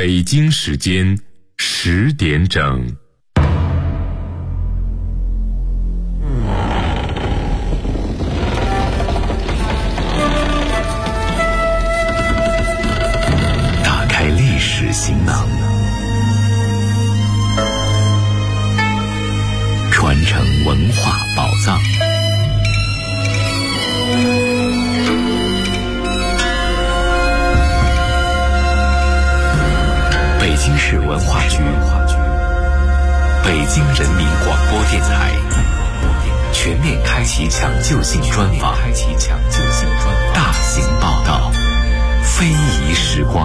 北京时间10点整。 打开历史行囊，传承文化宝藏。北京市文化局、北京人民广播电台全面开启抢救性专访，大型报道，非遗时光。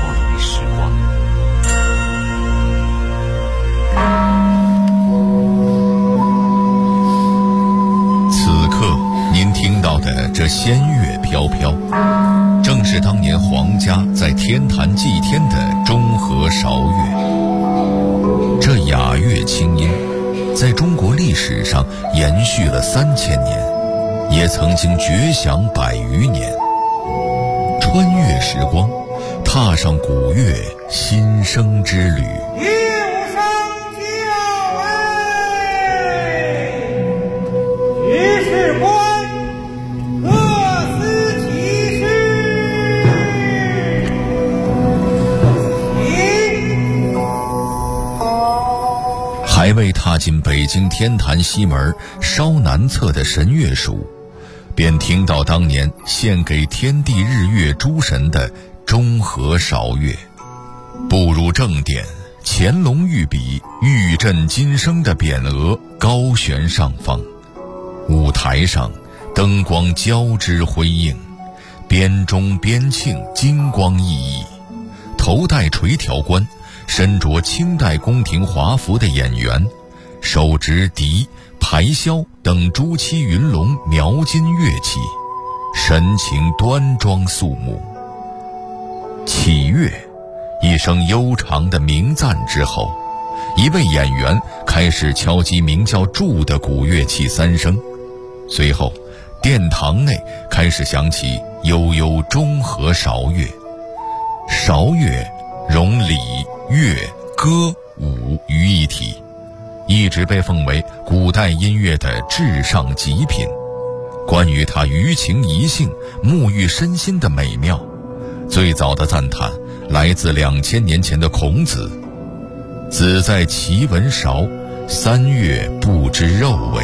此刻您听到的这仙乐飘飘，正是当年皇家在天坛祭天的中和韶乐。这雅乐清音在中国历史上延续了3000年，也曾经绝响100余年。穿越时光，踏上古乐新生之旅。还未踏进北京天坛西门稍南侧的神乐署，便听到当年献给天地日月诸神的中和韶乐。步入正殿，乾隆御笔玉振金声的匾额高悬上方，舞台上灯光交织辉映，边钟边磬金光熠熠，头戴垂条冠身着清代宫廷华服的演员，手执笛、排箫等朱漆云龙描金乐器，神情端庄肃穆。起乐，一声悠长的鸣赞之后，一位演员开始敲击名叫柱的古乐器3声，随后殿堂内开始响起悠悠中和韶乐。韶乐融礼、乐、歌、舞于一体，一直被奉为古代音乐的至上极品。关于它于情怡性、沐浴身心的美妙，最早的赞叹来自2000年前的孔子：子在其闻韶，3月不知肉味。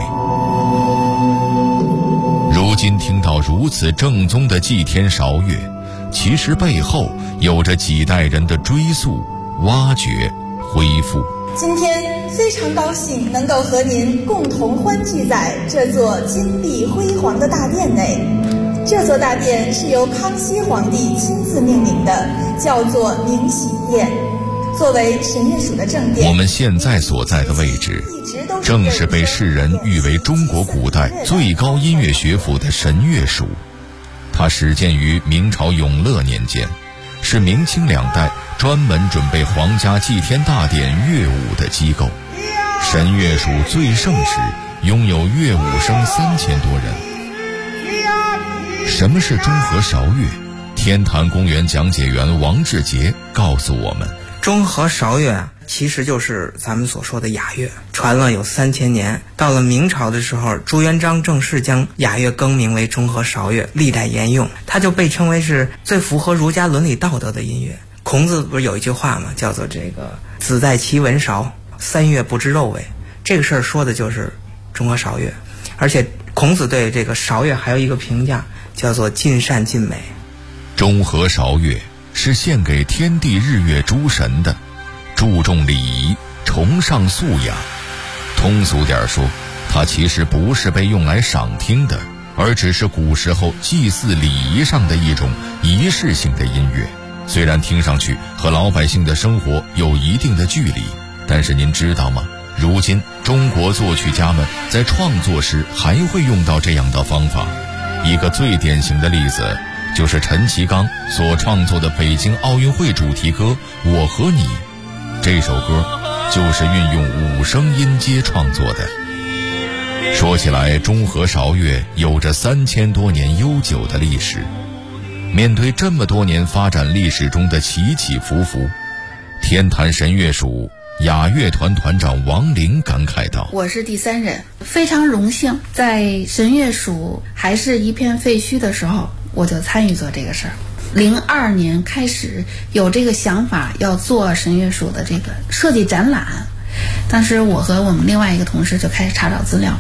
如今听到如此正宗的祭天韶乐，其实背后有着几代人的追溯、挖掘、恢复。 今天非常高兴能够和您共同欢聚在这座金碧辉煌的大殿内。这座大殿是由康熙皇帝亲自命名的，叫做明喜殿。作为神乐署的正殿， 我们现在所在的位置正是被世人誉为中国古代最高音乐学府的神乐署。它始建于明朝永乐年间，是明清2代专门准备皇家祭天大典乐舞的机构。神乐署最盛时拥有乐舞生3000多人。什么是中和韶乐？天坛公园讲解员王志杰告诉我们， 中和韶乐其实就是咱们所说的雅乐，传了有3000年。到了明朝的时候，朱元璋正式将雅乐更名为中和韶乐，历代沿用。它就被称为是最符合儒家伦理道德的音乐。孔子不是有一句话吗？叫做这个子在其闻韶，3月不知肉味。这个事儿说的就是中和韶乐。而且孔子对这个韶乐还有一个评价，叫做尽善尽美。 中和韶乐是献给天地日月诸神的，注重礼仪，崇尚素雅。通俗点说，它其实不是被用来赏听的，而只是古时候祭祀礼仪上的一种仪式性的音乐。虽然听上去和老百姓的生活有一定的距离，但是您知道吗？如今中国作曲家们在创作时还会用到这样的方法。一个最典型的例子就是陈其刚所创作的北京奥运会主题歌《我和你》。这首歌就是运用5声音阶创作的。说起来，中和韶乐有着3000多年悠久的历史。面对这么多年发展历史中的起起伏伏， 天坛神乐署雅乐团团长王玲感慨道： 我是第3人，非常荣幸在神乐署还是一片废墟的时候，我就参与做这个事儿。02年开始有这个想法，要做神乐署的这个设计展览。当时我和我们另外一个同事就开始查找资料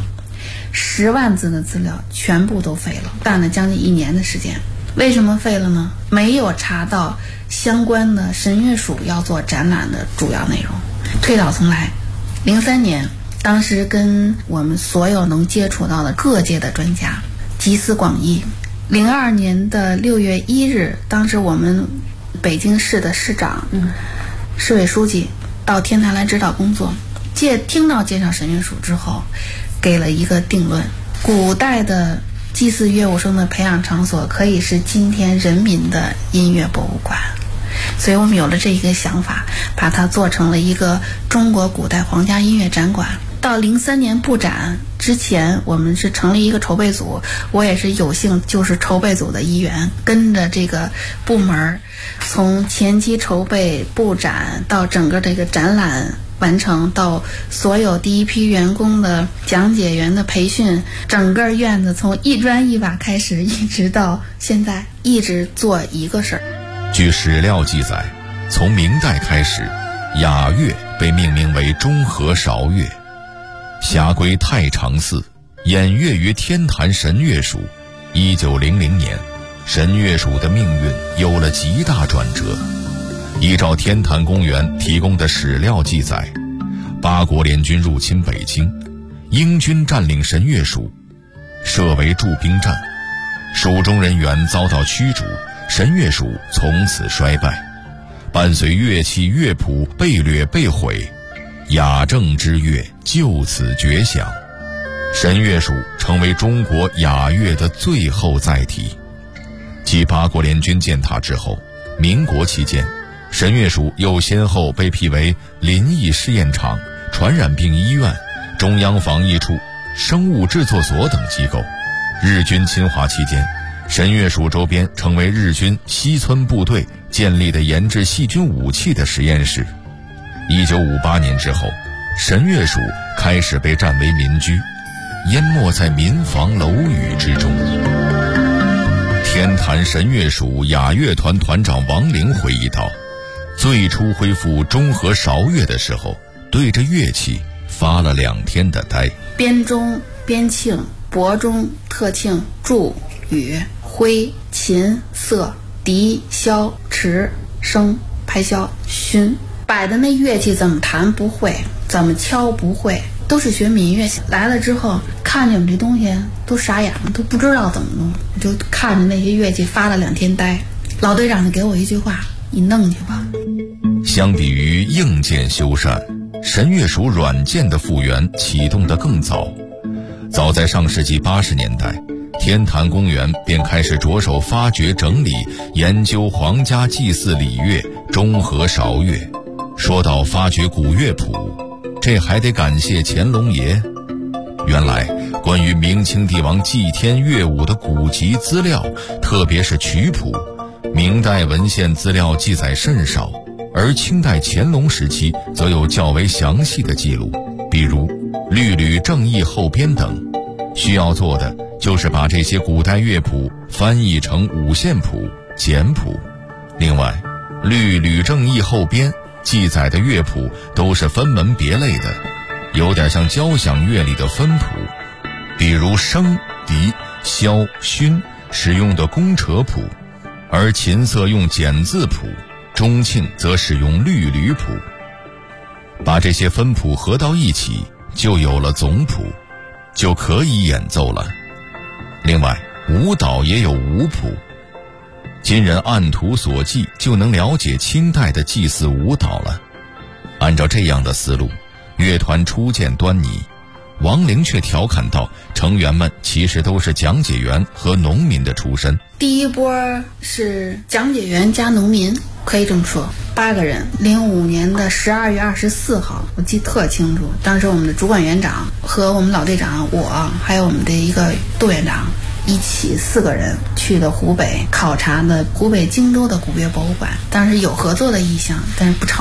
，10万字的资料全部都废了，干了将近1年的时间。为什么废了呢？没有查到相关的神乐署要做展览的主要内容。推倒重来，03年，当时跟我们所有能接触到的各界的专家集思广益。02年的6月1日，当时我们北京市的市长、市委书记到天坛来指导工作，听到介绍神乐署之后，给了一个定论：古代的祭祀乐舞生的培养场所可以是今天人民的音乐博物馆。所以我们有了这一个想法，把它做成了一个中国古代皇家音乐展馆。到03年布展之前，我们是成立一个筹备组，我也是有幸就是筹备组的一员，跟着这个部门从前期筹备布展到整个这个展览完成，到所有第一批员工的讲解员的培训，整个院子从一砖一瓦开始，一直到现在一直做一个事儿。 据史料记载，从明代开始，雅乐被命名为中和韶乐，辖归太常寺，演乐于天坛神乐署。1900年，神乐署的命运有了极大转折。依照天坛公园提供的史料记载，8国联军入侵北京，英军占领神乐署，设为驻兵站，署中人员遭到驱逐，神乐署从此衰败，伴随乐器乐谱被掠被毁，雅正之乐就此绝响。神乐署成为中国雅乐的最后载体。继8国联军践踏之后，民国期间，神乐署又先后被辟为临沂试验场、传染病医院、中央防疫处、生物制作所等机构。日军侵华期间，神乐署周边成为日军西村部队建立的研制细菌武器的实验室。1958年之后，神乐署开始被占为民居，淹没在民房楼宇之中。天坛神乐署雅乐团团长王玲回忆道，最初恢复中和韶乐的时候，对着乐器发了2天的呆。 编钟、编磬、拨钟、特磬、柱、羽、徽、琴、瑟、笛、箫、持、笙、拍箫、埙，摆的那乐器怎么弹不会，怎么敲不会，都是学民乐器。来了之后看见我们这东西都傻眼了，都不知道怎么弄，我就看着那些乐器发了2天呆。老队长就给我一句话：你弄去吧。 相比于硬件修缮，神乐署软件的复原启动得更早。早在上世纪80年代，天坛公园便开始着手发掘、整理、研究皇家祭祀礼乐中和韶乐。说到发掘古乐谱，这还得感谢乾隆爷。原来关于明清帝王祭天乐舞的古籍资料，特别是曲谱，明代文献资料记载甚少，而清代乾隆时期则有较为详细的记录，比如《律吕正义后编》等。需要做的就是把这些古代乐谱翻译成五线谱、简谱。另外，《律吕正义后编》记载的乐谱都是分门别类的，有点像交响乐里的分谱，比如笙、笛、箫、埙使用的宫扯谱，而琴瑟用简字谱，钟磬则使用律吕谱。把这些分谱合到一起，就有了总谱，就可以演奏了。另外，舞蹈也有舞谱，今人按图索骥就能了解清代的祭祀舞蹈了。按照这样的思路，乐团初见端倪，王玲却调侃道，成员们其实都是讲解员和农民的出身。 第一波是讲解员加农民，可以这么说，8个人。05年的12月24号，我记得特清楚，当时我们的主管园长和我们老队长，我还有我们的一个杜院长一起4个人去的湖北，考察的湖北荆州的古乐博物馆。当时有合作的意向，但是不成，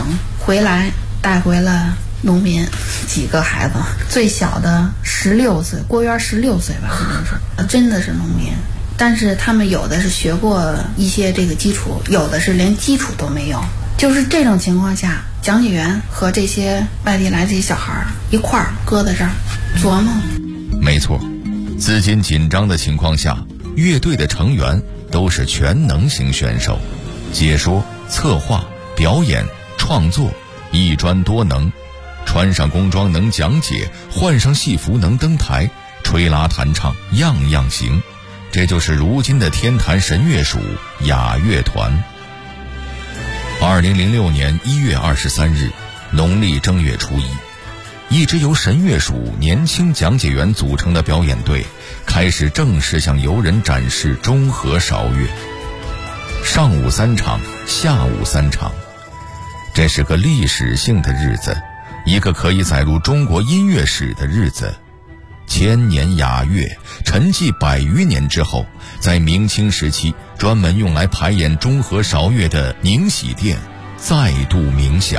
回来带回了农民几个孩子，最小的16岁，郭源16岁吧，可能是真的是农民。但是他们有的是学过一些这个基础，有的是连基础都没有。就是这种情况下，讲解员和这些外地来这些小孩一块儿搁在这儿琢磨。 没错，资金紧张的情况下，乐队的成员都是全能型选手，解说、策划、表演、创作，一专多能。穿上工装能讲解，换上戏服能登台，吹拉弹唱样样行。这就是如今的天坛神乐署雅乐团。2006年1月23日，农历正月初一，一支由神乐署年轻讲解员组成的表演队开始正式向游人展示中和韶乐。上午3场，下午3场，这是个历史性的日子，一个可以载入中国音乐史的日子。千年雅乐沉寂100余年之后，在明清时期专门用来排演中和韶乐的宁禧殿再度鸣响。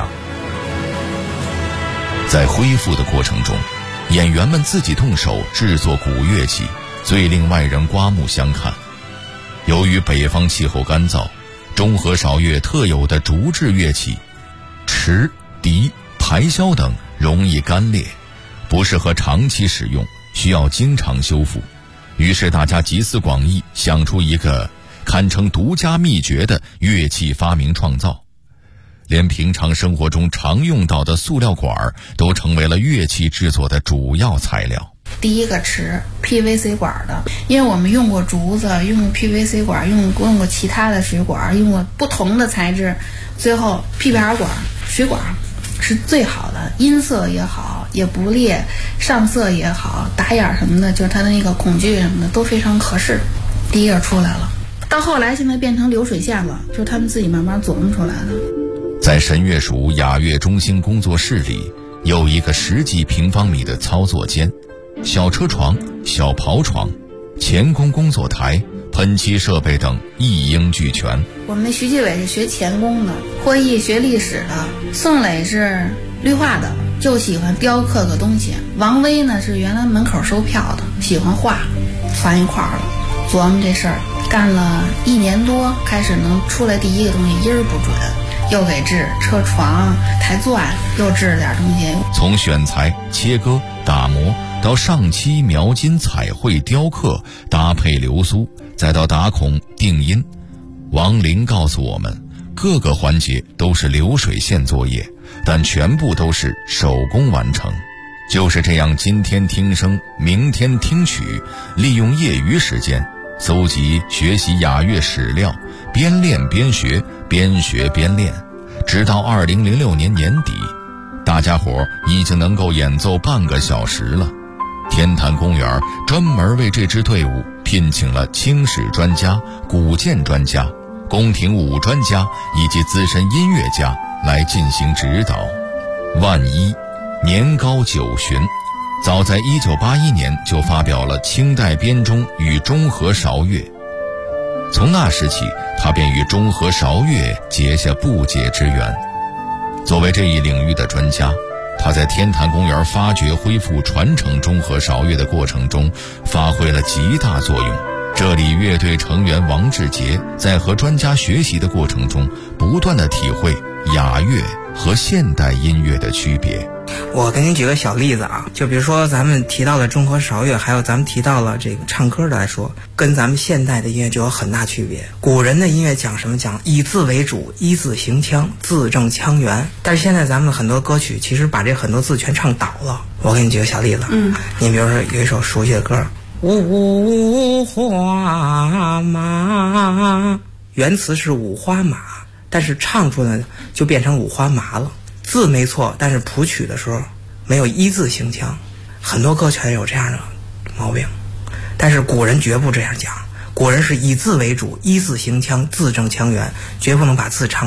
在恢复的过程中，演员们自己动手制作古乐器，最令外人刮目相看。由于北方气候干燥，中和韶乐特有的竹制乐器池、笛、排箫等容易干裂，不适合长期使用，需要经常修复。于是大家集思广益，想出一个堪称独家秘诀的乐器发明创造。连平常生活中常用到的塑料管都成为了乐器制作的主要材料。 第一个池 PVC 管的，因为我们用过竹子，用过 PVC 管，用过其他的水管，用过不同的材质，最后 PPR 管水管是最好的，音色也好，也不裂，上色也好，打眼什么的，就是它的那个孔距什么的都非常合适。第一个出来了，到后来现在变成流水线了，就是他们自己慢慢琢磨出来的。 在神乐署雅乐中心工作室里，有一个10几平方米的操作间，小车床、小刨床、钳工工作台、喷漆设备等一应俱全。 我们徐继伟是学钳工的，霍毅学历史的，宋磊是绿化的，就喜欢雕刻个东西。王威呢是原来门口收票的，喜欢画，翻一块儿了，琢磨这事儿，干了1年多，开始能出来第一个东西，音儿不准，又给制车床、台钻，又制了点东西。 从选材、切割、打磨到上漆、描金、彩绘、雕刻、搭配流苏，再到打孔、定音，王林告诉我们，各个环节都是流水线作业，但全部都是手工完成。就是这样，今天听声，明天听曲，利用业余时间搜集学习雅乐史料，边练边学，边学边练，直到2006年年底，大家伙已经能够演奏半个小时了。天坛公园专门为这支队伍聘请了清史专家、古建专家、宫廷舞专家以及资深音乐家来进行指导。万一年高9旬，早在1981年就发表了清代编钟与中和韶乐。从那时起，他便与中和韶乐结下不解之缘。作为这一领域的专家，他在天坛公园发掘、恢复、传承中和韶乐的过程中发挥了极大作用。这里乐队成员王志杰在和专家学习的过程中，不断地体会雅乐和现代音乐的区别。 我给您举个小例子啊，就比如说咱们提到了中和韶乐，还有咱们提到了这个唱歌的来说，跟咱们现代的音乐就有很大区别。古人的音乐讲什么？讲以字为主，依字行腔，字正腔圆。但是现在咱们很多歌曲其实把这很多字全唱倒了。我给你举个小例子，你比如说有一首熟悉的歌，五花马，原词是五花马，但是唱出来就变成五花麻了。字没错，但是谱曲的时候没有依字行腔，很多歌全有这样的毛病。但是古人绝不这样讲，古人是以字为主，依字行腔，字正腔圆，绝不能把字唱倒。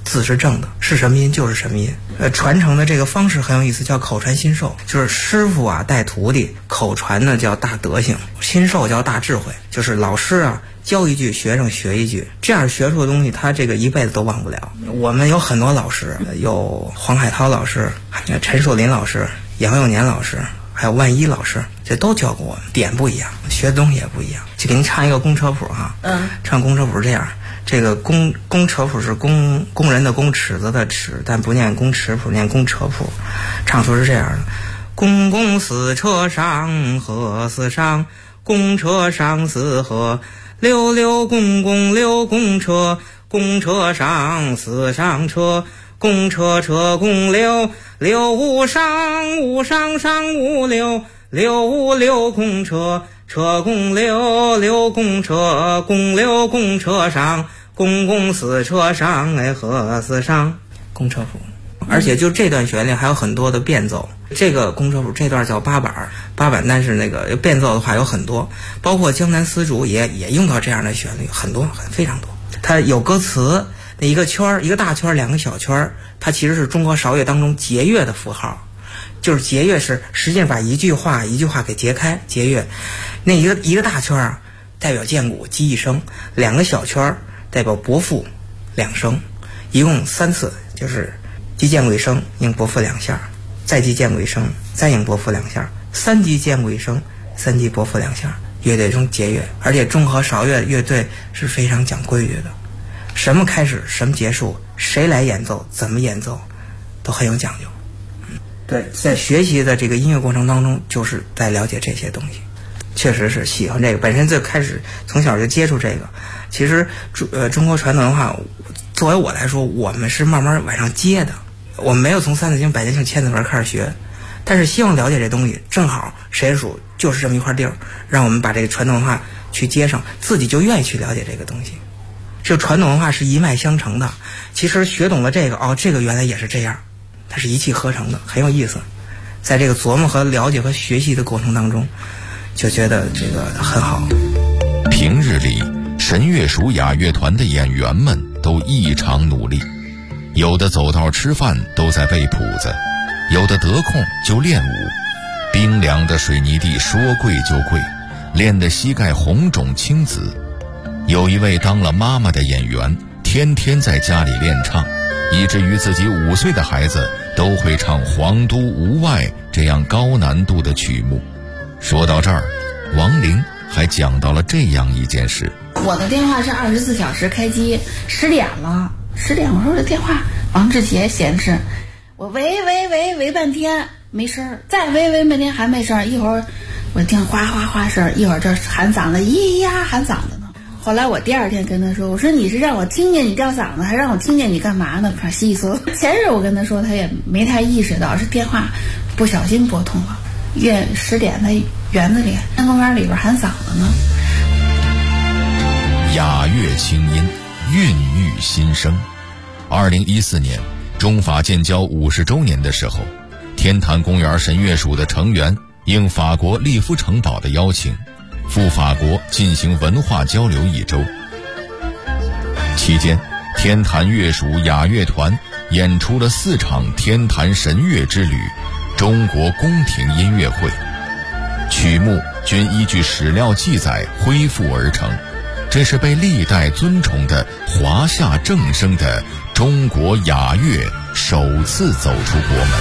字是正的，是什么音就是什么音。传承的这个方式很有意思，叫口传心授，就是师傅啊带徒弟，口传呢叫大德行，心授叫大智慧，就是老师啊教一句，学生学一句，这样学出的东西，他这个一辈子都忘不了。我们有很多老师，有黄海涛老师、陈树林老师、杨永年老师，还有万一老师，这都教过我们。点不一样，学的东西也不一样。就给您唱一个公车谱哈，唱公车谱这样。这个公车谱是工人的工，尺子的尺，但不念公尺谱，念公车谱。唱出是这样的：公公四车上，鹤四上，公车上四鹤，溜溜公公溜公车，公车上四上车，公车车公溜，溜五上，五上上五溜，溜五溜公车，车公溜，溜公车，公溜公车上，公公四车上，鹤四上，公车谱。而且就这段旋律还有很多的变奏，这个公车谱这段叫八板，但是那个变奏的话有很多，包括江南丝竹也用到这样的旋律，很多非常多。它有歌词，那一个圈一个大圈两个小圈，它其实是中国韶乐当中节乐的符号。就是节乐是实际上把一句话给截开，节乐。那一个大圈啊代表剑鼓击一声，两个小圈代表伯父两声，一共3次，就是击剑鼓一声应伯父2下，再击剑鼓一声再应伯父2下，3击剑鼓一声3击伯父2下。乐队中节乐，而且中和韶乐乐队是非常讲规矩的，什么开始什么结束，谁来演奏怎么演奏都很有讲究。对，在学习的这个音乐过程当中，就是在了解这些东西，确实是喜欢这个，本身就开始从小就接触这个。其实中国传统文化，作为我来说，我们是慢慢往上接的，我们没有从三字经、百家姓、千字文开始学，但是希望了解这东西，正好实验署就是这么一块地儿，让我们把这个传统文化去接上，自己就愿意去了解这个东西。这传统文化是一脉相承的，其实学懂了这个，这个原来也是这样。它是一气呵成的，很有意思。在这个琢磨和了解和学习的过程当中，就觉得这个很好。 平日里，神乐署雅乐团的演员们都异常努力，有的走道吃饭都在背谱子，有的得空就练舞。冰凉的水泥地说跪就跪，练得膝盖红肿青紫。有一位当了妈妈的演员，天天在家里练唱，以至于自己5岁的孩子都会唱《皇都无外》这样高难度的曲目。说到这儿，王玲还讲到了这样一件事： 我的电话是24小时开机，10点了，10点我说这电话王志杰显示，我喂半天没声儿，再喂半天还没声儿，一会儿我听哗哗哗声，一会儿这喊嗓子，咿呀喊嗓子呢。后来我第2天跟他说，我说你是让我听见你吊嗓子，还让我听见你干嘛呢？可稀嗦。前日我跟他说，他也没太意识到是电话不小心拨通了。10点在园子里公园里边喊嗓子呢。 雅乐清音，孕育新生。2014年中法建交50周年的时候，天坛公园神乐署的成员应法国利夫城堡的邀请，赴法国进行文化交流1周。期间，天坛乐署雅乐团演出了4场天坛神乐之旅中国宫廷音乐会，曲目均依据史料记载恢复而成，这是被历代尊崇的华夏正声的中国雅乐首次走出国门。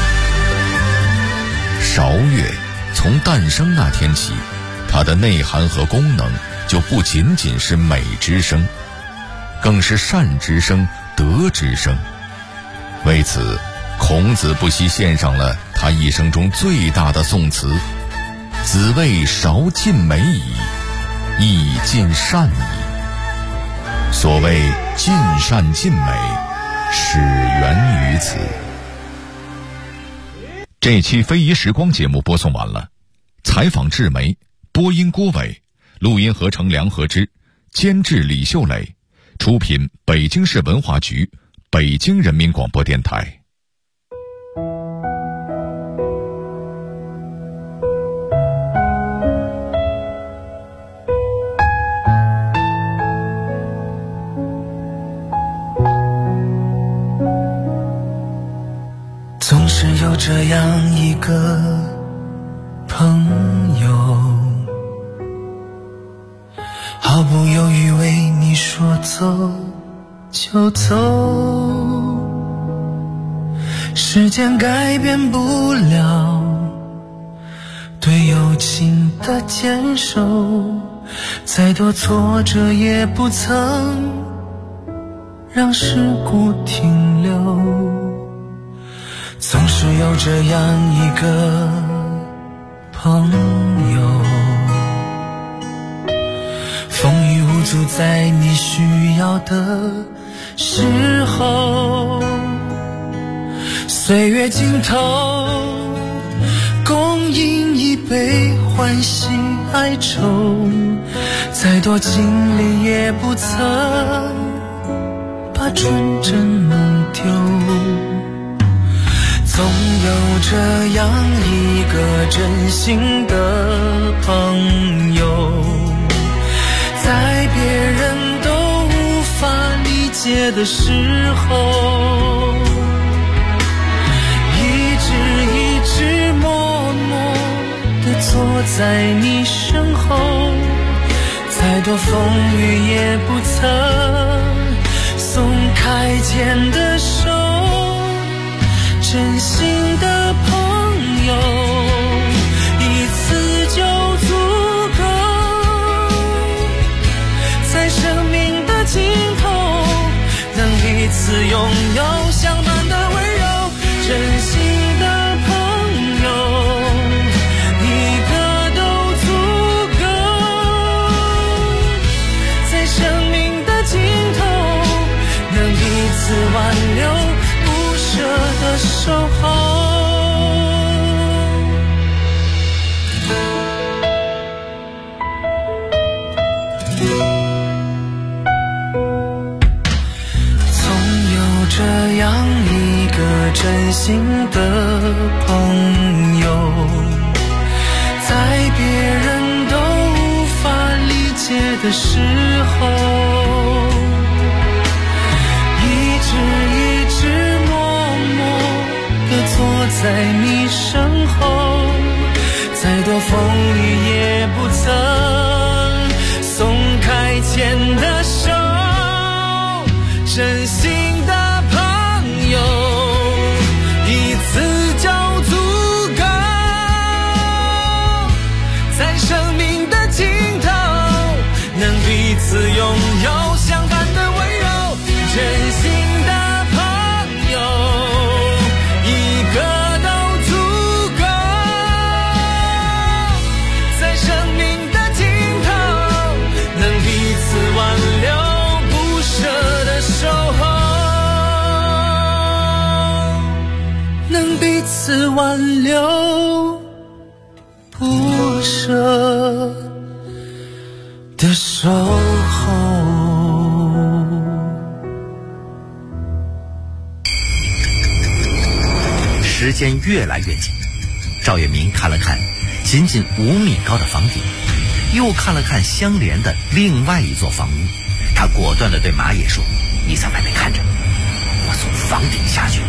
韶乐从诞生那天起，它的内涵和功能就不仅仅是美之声，更是善之声、德之声。为此，孔子不惜献上了他一生中最大的颂词：子谓韶尽美矣，亦尽善矣。所谓尽善尽美，始源于此。这期非遗时光节目播送完了，采访志梅，播音郭伟，录音合成梁和之，监制李秀磊，出品北京市文化局、北京人民广播电台。 是有这样一个朋友，毫不犹豫为你说走就走，时间改变不了对友情的坚守，再多挫折也不曾让事故停留。总是有这样一个朋友，风雨无阻在你需要的时候，岁月尽头共饮一杯欢喜哀愁，再多经历也不曾把纯真弄丢。总有这样一个真心的朋友，在别人都无法理解的时候，一直默默地坐在你身后，再多风雨也不曾松开牵的手，真心的朋友一次就足够，在生命的尽头能彼此拥有相伴的温柔，真心的朋友一个都足够，在生命的尽头能彼此挽留，不舍的守候。总有这样一个真心的朋友，在别人都无法理解的时候，一直默默地坐在你身后，再多风雨也不曾松开牵的手，真心的朋友一次就足够，在生命的尽头能彼此拥有相伴的温柔，真心的朋友一个都足够，在生命的尽头能彼此挽留，不舍的守候，能彼此挽留，不舍的守候。 时间越来越紧，赵月明看了看仅仅5米高的房顶，又看了看相连的另外一座房屋，他果断地对马野说：“你在外面看着，我从房顶下去。”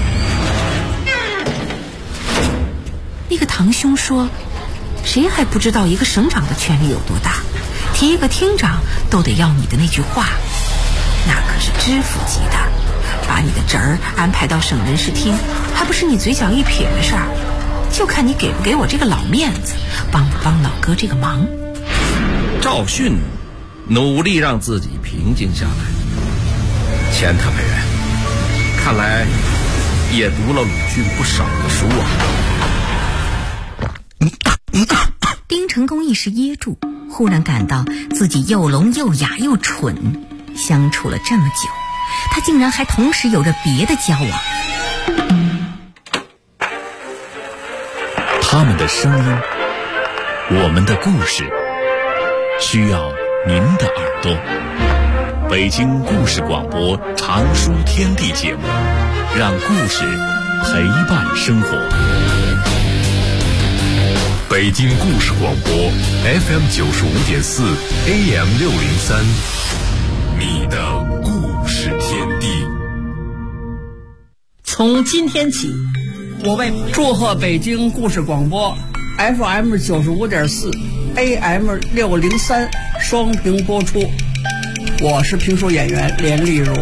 那个堂兄说，谁还不知道一个省长的权力有多大，提一个厅长都得要你的那句话，那可是知府级的，把你的侄儿安排到省人事厅，还不是你嘴角一撇的事儿，就看你给不给我这个老面子，帮不帮老哥这个忙。 赵迅努力让自己平静下来。钱特派员看来也读了鲁迅不少的书啊。 丁成功一时噎住，忽然感到自己又聋又哑又蠢，相处了这么久，他竟然还同时有着别的交往。 他们的声音，我们的故事，需要您的耳朵。北京故事广播常书天地节目，让故事陪伴生活。北京故事广播 FM 95.4 AM 603，你的故事天地。 从今天起， 我为祝贺北京故事广播 FM 95.4 AM 603双屏播出。我是评书演员连丽如。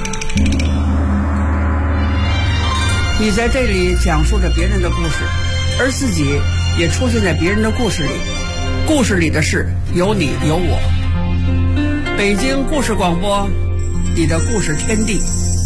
你在这里讲述着别人的故事，而自己也出现在别人的故事里。故事里的事有你有我。北京故事广播，你的故事天地。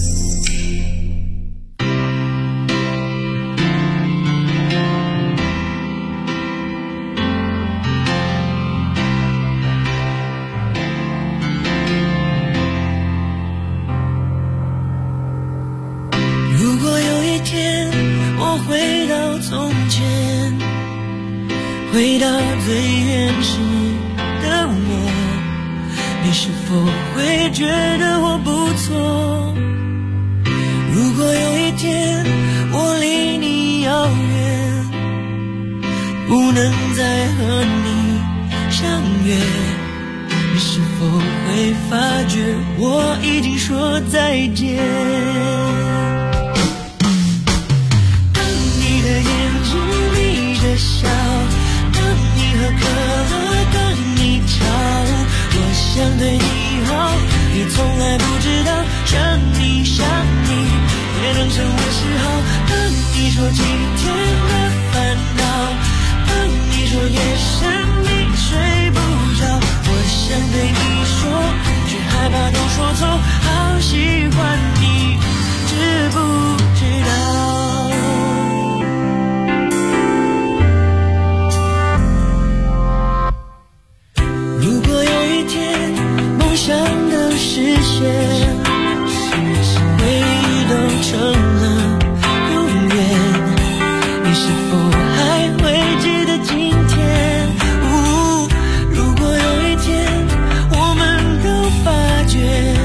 如果有一天我回到从前，回到最原始的我，你是否会觉得我不错？如果有一天我离你遥远，不能再和你相约，你是否会发觉我已经说再见？当你的眼睛眯着笑，当你喝可乐，当你吵，我想对你好，你从来不知道，想你也能成为嗜好。当你说今天的烦恼，当你说夜深你睡不着，我想对你说，却害怕都说错，好喜欢你，知不知道？如果有一天梦想都实现，回忆都成了永远，你是否还会记得今天？如果有一天我们都发觉，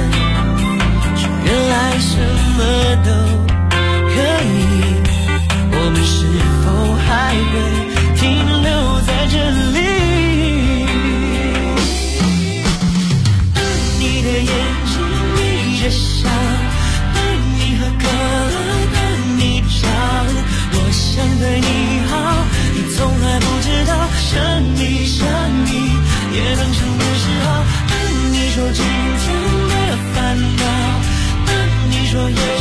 原来什么都可以，我们是否还会停留在这里？当你的眼睛眯着笑，当你喝可乐，当你吵，我想对你好，你从来不知道，想你也能成为嗜好。当你说今天的烦恼，当你说夜